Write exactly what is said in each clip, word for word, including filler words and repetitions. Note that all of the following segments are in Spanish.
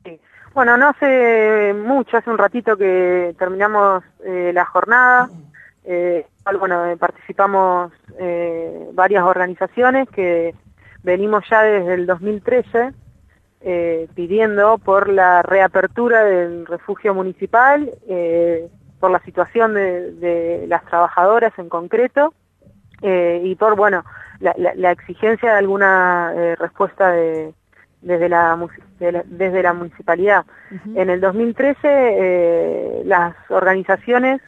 Sí. Bueno, no hace mucho, hace un ratito que terminamos eh, la jornada. Eh, bueno, eh, participamos eh, varias organizaciones que venimos ya desde el dos mil trece eh, pidiendo por la reapertura del refugio municipal, eh, por la situación de, de las trabajadoras en concreto, eh, y por, bueno, la, la, la exigencia de alguna eh, respuesta de, desde, la, de la, desde la municipalidad. Uh-huh. En el dos mil trece eh, las organizaciones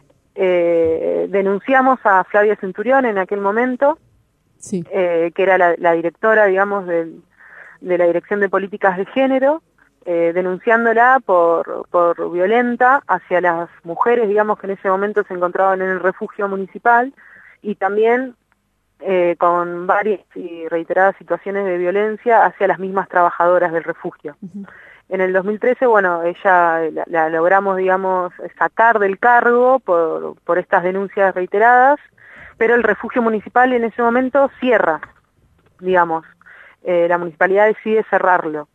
eh, denunciamos a Flavia Centurión en aquel momento, sí. eh, que era la, la directora, digamos, del, de la Dirección de Políticas de Género, eh, denunciándola por, por violenta hacia las mujeres, digamos, que en ese momento se encontraban en el refugio municipal, y también eh, con varias y reiteradas situaciones de violencia hacia las mismas trabajadoras del refugio. Uh-huh. En el dos mil trece, bueno, ella la, la logramos, digamos, sacar del cargo por, por estas denuncias reiteradas, pero el refugio municipal en ese momento cierra, digamos. Eh, la municipalidad decide cerrarlo.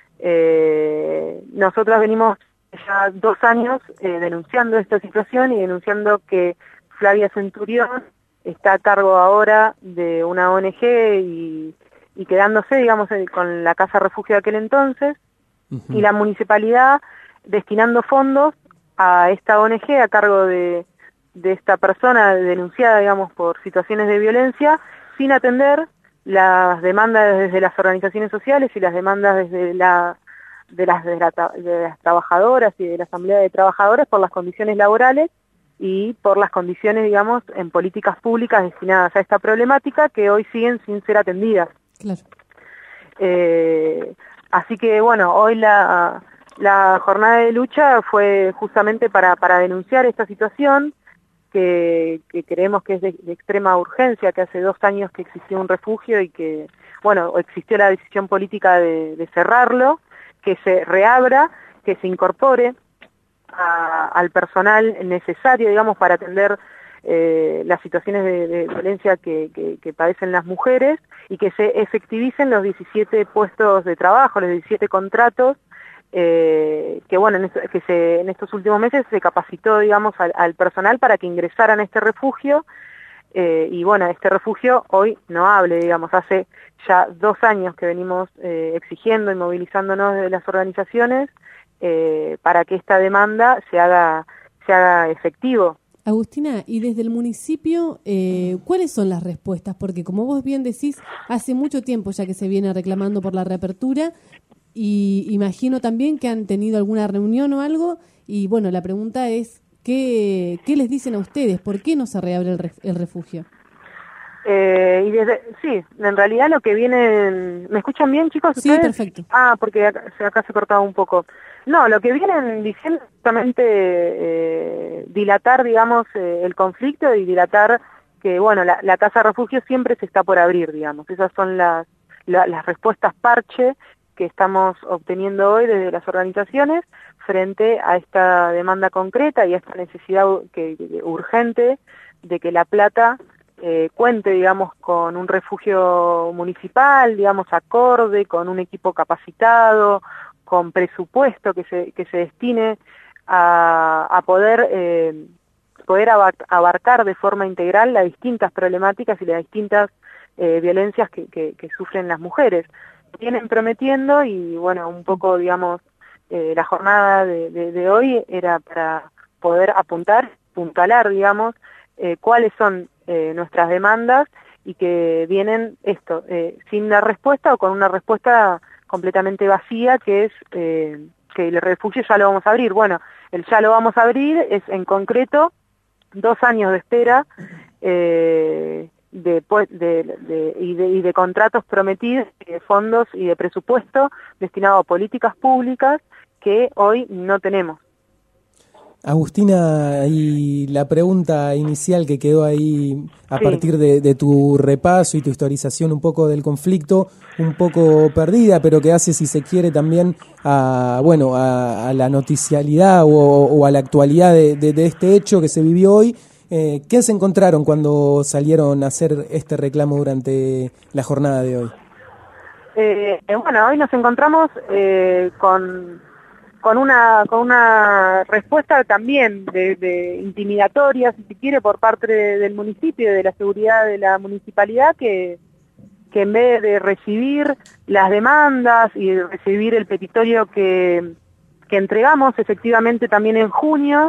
Eh, nosotros venimos ya dos años eh, denunciando esta situación y denunciando que Flavia Centurión está a cargo ahora de una O N G y, y quedándose, digamos, con la casa refugio de aquel entonces, uh-huh. y la municipalidad destinando fondos a esta O N G a cargo de, de esta persona denunciada, digamos, por situaciones de violencia, sin atender las demandas desde las organizaciones sociales y las demandas desde la de las, de, la, de las trabajadoras y de la Asamblea de Trabajadores por las condiciones laborales y por las condiciones, digamos, en políticas públicas destinadas a esta problemática que hoy siguen sin ser atendidas. Claro. Eh, así que, bueno, hoy la, la jornada de lucha fue justamente para, para denunciar esta situación, que, que creemos que es de, de extrema urgencia, que hace dos años que existió un refugio y que, bueno, existió la decisión política de, de cerrarlo, que se reabra, que se incorpore a, al personal necesario, digamos, para atender eh, las situaciones de, de violencia que, que, que padecen las mujeres, y que se efectivicen los diecisiete puestos de trabajo, los diecisiete contratos, eh, que bueno, en, esto, que se, en estos últimos meses se capacitó, digamos, al, al personal para que ingresaran a este refugio, eh, y bueno, este refugio hoy no hable, digamos, hace ya dos años que venimos eh, exigiendo y movilizándonos de las organizaciones eh, para que esta demanda se haga, se haga efectivo. Agustina, y desde el municipio, eh, ¿cuáles son las respuestas? Porque como vos bien decís, hace mucho tiempo ya que se viene reclamando por la reapertura, y imagino también que han tenido alguna reunión o algo, y bueno, la pregunta es, ¿qué, qué les dicen a ustedes? ¿Por qué no se reabre el, ref, el refugio? Eh, y desde, sí, en realidad lo que vienen... ¿Me escuchan bien, chicos? Sí, ¿ustedes? perfecto. Ah, porque acá, acá se cortaba un poco. No, lo que vienen diciendo es justamente eh, dilatar, digamos, eh, el conflicto y dilatar que, bueno, la, la casa refugio siempre se está por abrir, digamos. Esas son las, la, las respuestas parche que estamos obteniendo hoy desde las organizaciones frente a esta demanda concreta y a esta necesidad que, que, urgente de que La Plata eh, cuente, digamos, con un refugio municipal, digamos, acorde, con un equipo capacitado, con presupuesto que se, que se destine a, a poder, eh, poder abarcar de forma integral las distintas problemáticas y las distintas eh, violencias que, que, que sufren las mujeres. Vienen prometiendo y, bueno, un poco, digamos, eh, la jornada de, de, de hoy era para poder apuntar, puntalar, digamos, eh, cuáles son eh, nuestras demandas y que vienen esto, eh, sin dar respuesta o con una respuesta completamente vacía, que es eh, que el refugio ya lo vamos a abrir. Bueno, el ya lo vamos a abrir es en concreto dos años de espera eh, de, de, de, y, de, y de contratos prometidos, de fondos y de presupuesto destinado a políticas públicas que hoy no tenemos. Agustina, y la pregunta inicial que quedó ahí a sí. partir de, de tu repaso y tu historización un poco del conflicto, un poco perdida, pero que hace, si se quiere, también a bueno a, a la noticialidad o, o a la actualidad de, de, de este hecho que se vivió hoy. Eh, ¿Qué se encontraron cuando salieron a hacer este reclamo durante la jornada de hoy? Eh, bueno, hoy nos encontramos eh, con, con, una, con una respuesta también de, de intimidatoria, si se quiere, por parte de, del municipio, de la seguridad de la municipalidad, que, que en vez de recibir las demandas y de recibir el petitorio que, que entregamos efectivamente también en junio,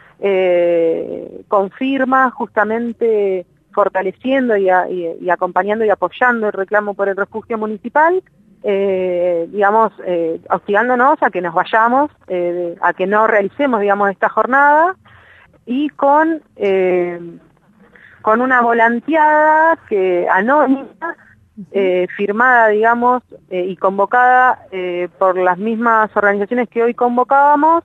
eh, confirma justamente fortaleciendo y, a, y, y acompañando y apoyando el reclamo por el refugio municipal, eh, digamos, eh, hostigándonos a que nos vayamos, eh, a que no realicemos, digamos, esta jornada, y con, eh, con una volanteada que anónima, eh, firmada, digamos, eh, y convocada eh, por las mismas organizaciones que hoy convocábamos,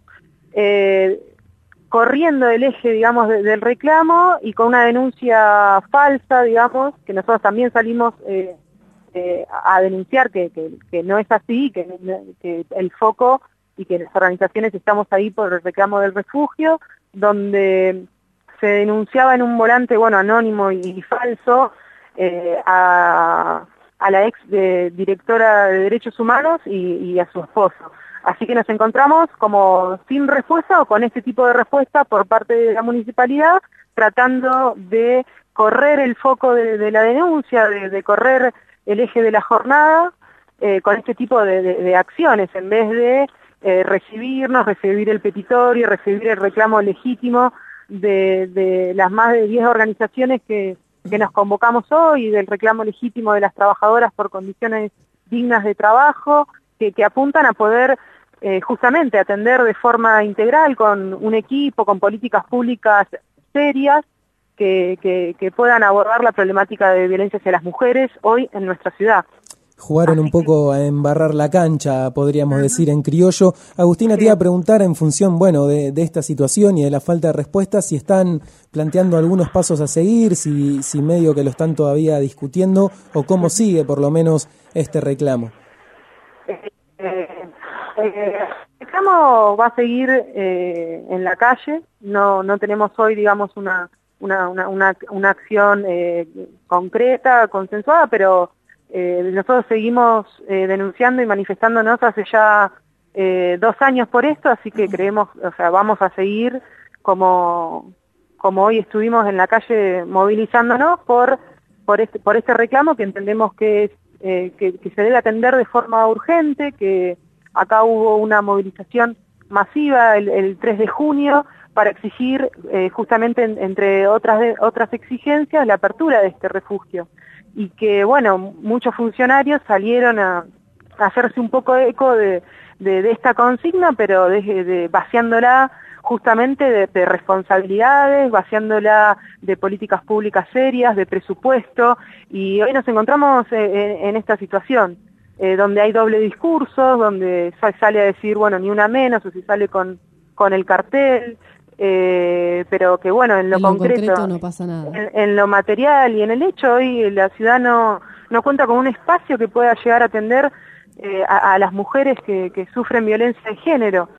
eh, corriendo el eje, digamos, de, del reclamo y con una denuncia falsa, digamos, que nosotros también salimos eh, eh, a denunciar que, que, que no es así, que, que el foco y que las organizaciones estamos ahí por el reclamo del refugio, donde se denunciaba en un volante, bueno, anónimo y, y falso, eh, a, a la ex de, directora de Derechos Humanos y, y a su esposo. Así que nos encontramos como sin respuesta o con este tipo de respuesta por parte de la municipalidad, tratando de correr el foco de, de la denuncia, de, de correr el eje de la jornada eh, con este tipo de, de, de acciones, en vez de eh, recibirnos, recibir el petitorio, recibir el reclamo legítimo de, de las más de diez organizaciones que, que nos convocamos hoy, del reclamo legítimo de las trabajadoras por condiciones dignas de trabajo, que, que apuntan a poder Eh, justamente atender de forma integral con un equipo, con políticas públicas serias que, que, que puedan abordar la problemática de violencia hacia las mujeres hoy en nuestra ciudad. Jugaron un poco a embarrar la cancha, podríamos uh-huh. decir en criollo. Agustina, sí. Te iba a preguntar en función, bueno, de, de esta situación y de la falta de respuesta, si están planteando algunos pasos a seguir, si, si medio que lo están todavía discutiendo, o cómo sigue por lo menos este reclamo. Eh, eh, Eh, el reclamo va a seguir eh, en la calle, no no tenemos hoy, digamos, una una una, una, una acción eh, concreta, consensuada, pero eh, nosotros seguimos eh, denunciando y manifestándonos hace ya eh, dos años por esto, así que creemos, o sea, vamos a seguir como como hoy estuvimos en la calle movilizándonos por por este por este reclamo que entendemos que es eh, que, que se debe atender de forma urgente, que acá hubo una movilización masiva el, el tres de junio para exigir, eh, justamente en, entre otras, de, otras exigencias, la apertura de este refugio. Y que, bueno, muchos funcionarios salieron a, a hacerse un poco eco de, de, de esta consigna, pero de, de, vaciándola justamente de, de responsabilidades, vaciándola de políticas públicas serias, de presupuesto, y hoy nos encontramos en, en esta situación. Eh, donde hay doble discurso, donde sale a decir, bueno, ni una menos, o si sale con, con el cartel, eh, pero que bueno, en lo, en lo concreto, concreto no pasa nada. En, en lo material y en el hecho, hoy la ciudad no, no cuenta con un espacio que pueda llegar a atender eh, a, a las mujeres que, que sufren violencia de género.